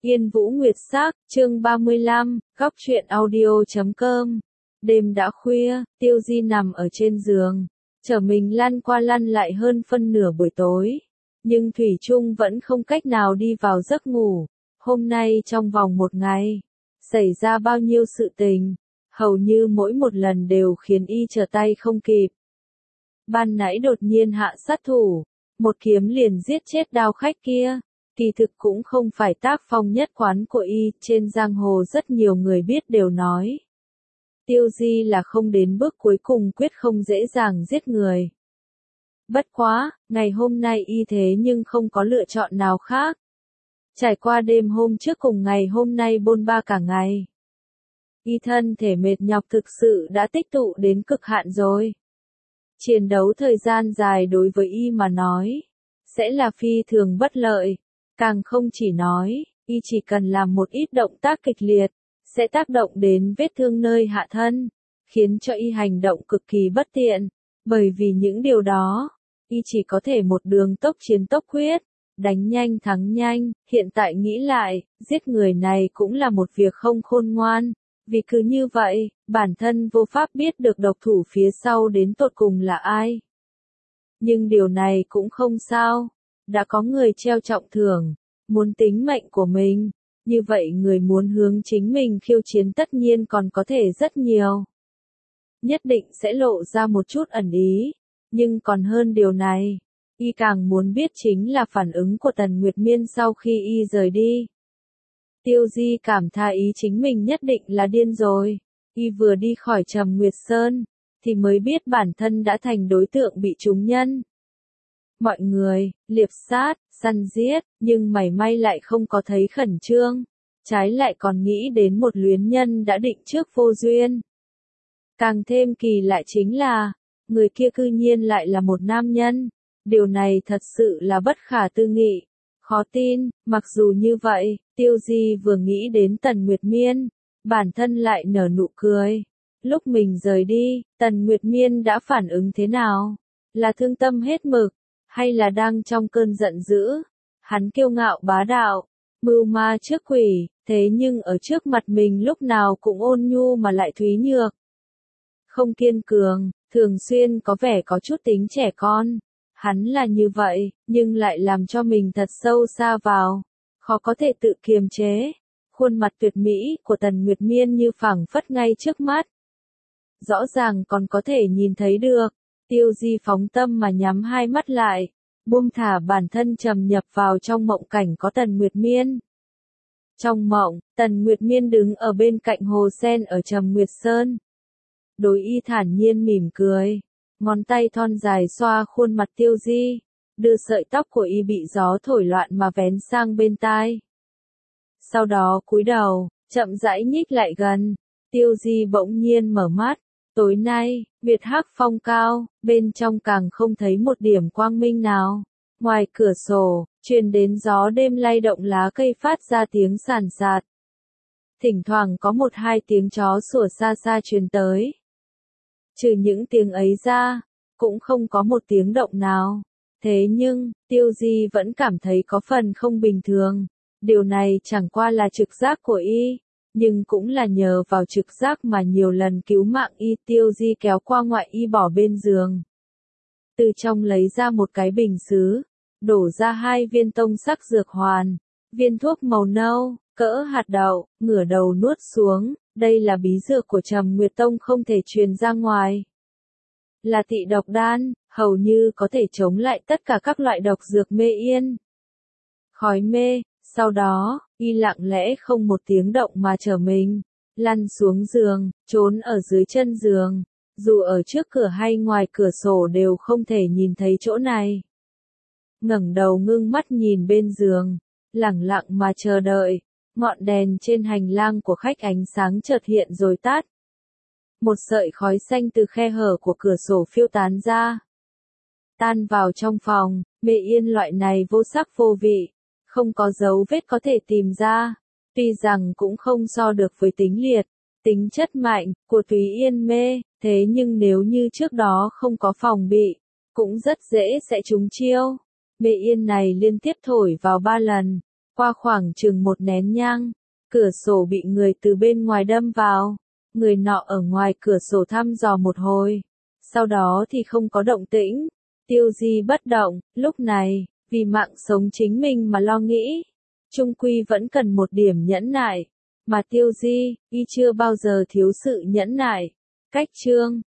Yên Vũ Nguyệt Sắc, chương 35, góc truyện audio.com. Đêm đã khuya, Tiêu Di nằm ở trên giường, trở mình lăn qua lăn lại hơn phân nửa buổi tối. Nhưng Thủy Chung vẫn không cách nào đi vào giấc ngủ. Hôm nay trong vòng một ngày, xảy ra bao nhiêu sự tình, hầu như mỗi một lần đều khiến y trở tay không kịp. Ban nãy đột nhiên hạ sát thủ, một kiếm liền giết chết đao khách kia. Kỳ thực cũng không phải tác phong nhất quán của y, trên giang hồ rất nhiều người biết đều nói. Tiêu Di là không đến bước cuối cùng quyết không dễ dàng giết người. Bất quá, ngày hôm nay y thế nhưng không có lựa chọn nào khác. Trải qua đêm hôm trước cùng ngày hôm nay bôn ba cả ngày. Y thân thể mệt nhọc thực sự đã tích tụ đến cực hạn rồi. Chiến đấu thời gian dài đối với y mà nói, sẽ là phi thường bất lợi. Càng không chỉ nói, y chỉ cần làm một ít động tác kịch liệt, sẽ tác động đến vết thương nơi hạ thân, khiến cho y hành động cực kỳ bất tiện. Bởi vì những điều đó, y chỉ có thể một đường tốc chiến tốc quyết, đánh nhanh thắng nhanh. Hiện tại nghĩ lại, giết người này cũng là một việc không khôn ngoan, vì cứ như vậy, bản thân vô pháp biết được độc thủ phía sau đến tột cùng là ai. Nhưng điều này cũng không sao. Đã có người treo trọng thưởng, muốn tính mệnh của mình, như vậy người muốn hướng chính mình khiêu chiến tất nhiên còn có thể rất nhiều. Nhất định sẽ lộ ra một chút ẩn ý, nhưng còn hơn điều này, y càng muốn biết chính là phản ứng của Tần Nguyệt Miên sau khi y rời đi. Tiêu Di cảm thấy ý chính mình nhất định là điên rồi, y vừa đi khỏi Trầm Nguyệt Sơn, thì mới biết bản thân đã thành đối tượng bị trúng nhân. Mọi người, liệp sát, săn giết, nhưng mảy may lại không có thấy khẩn trương, trái lại còn nghĩ đến một luyến nhân đã định trước vô duyên. Càng thêm kỳ lạ chính là, người kia cư nhiên lại là một nam nhân, điều này thật sự là bất khả tư nghị, khó tin. Mặc dù như vậy, Tiêu Di vừa nghĩ đến Tần Nguyệt Miên, bản thân lại nở nụ cười. Lúc mình rời đi, Tần Nguyệt Miên đã phản ứng thế nào? Là thương tâm hết mực? Hay là đang trong cơn giận dữ? Hắn kiêu ngạo bá đạo, mưu ma trước quỷ, thế nhưng ở trước mặt mình lúc nào cũng ôn nhu mà lại thúy nhược. Không kiên cường, thường xuyên có vẻ có chút tính trẻ con. Hắn là như vậy, nhưng lại làm cho mình thật sâu xa vào, khó có thể tự kiềm chế. Khuôn mặt tuyệt mỹ của Tần Nguyệt Miên như phảng phất ngay trước mắt. Rõ ràng còn có thể nhìn thấy được. Tiêu Di phóng tâm mà nhắm hai mắt lại, buông thả bản thân trầm nhập vào trong mộng cảnh có Tần Nguyệt Miên. Trong mộng, Tần Nguyệt Miên đứng ở bên cạnh hồ sen ở Trầm Nguyệt Sơn. Đối y thản nhiên mỉm cười, ngón tay thon dài xoa khuôn mặt Tiêu Di, đưa sợi tóc của y bị gió thổi loạn mà vén sang bên tai. Sau đó cúi đầu, chậm rãi nhích lại gần, Tiêu Di bỗng nhiên mở mắt. Tối nay, Việt Hắc phong cao, bên trong càng không thấy một điểm quang minh nào. Ngoài cửa sổ, truyền đến gió đêm lay động lá cây phát ra tiếng sàn sạt. Thỉnh thoảng có một hai tiếng chó sủa xa xa truyền tới. Trừ những tiếng ấy ra, cũng không có một tiếng động nào. Thế nhưng, Tiêu Di vẫn cảm thấy có phần không bình thường. Điều này chẳng qua là trực giác của y. Nhưng cũng là nhờ vào trực giác mà nhiều lần cứu mạng y. Tiêu Di kéo qua ngoại y bỏ bên giường. Từ trong lấy ra một cái bình sứ, đổ ra 2 viên tông sắc dược hoàn, viên thuốc màu nâu, cỡ hạt đậu, ngửa đầu nuốt xuống. Đây là bí dược của Trầm Nguyệt Tông không thể truyền ra ngoài. Là tị độc đan, hầu như có thể chống lại tất cả các loại độc dược mê yên. Khói mê. Sau đó, y lặng lẽ không một tiếng động mà trở mình, lăn xuống giường, trốn ở dưới chân giường, dù ở trước cửa hay ngoài cửa sổ đều không thể nhìn thấy chỗ này. Ngẩng đầu ngưng mắt nhìn bên giường, lẳng lặng mà chờ đợi, ngọn đèn trên hành lang của khách ánh sáng chợt hiện rồi tắt. Một sợi khói xanh từ khe hở của cửa sổ phiêu tán ra, tan vào trong phòng. Mê yên loại này vô sắc vô vị, không có dấu vết có thể tìm ra, tuy rằng cũng không so được với tính liệt, tính chất mạnh của Túy Yên mê, thế nhưng nếu như trước đó không có phòng bị, cũng rất dễ sẽ trúng chiêu. Mê yên này liên tiếp thổi vào 3 lần, Qua khoảng chừng 1 nén nhang, cửa sổ bị người từ bên ngoài đâm vào. Người nọ ở ngoài cửa sổ thăm dò một hồi. Sau đó thì không có động tĩnh. Tiêu Di bất động, lúc này, vì mạng sống chính mình mà lo nghĩ. Chung quy vẫn cần một điểm nhẫn nại. Mà Tiêu Di, y chưa bao giờ thiếu sự nhẫn nại. Cách chương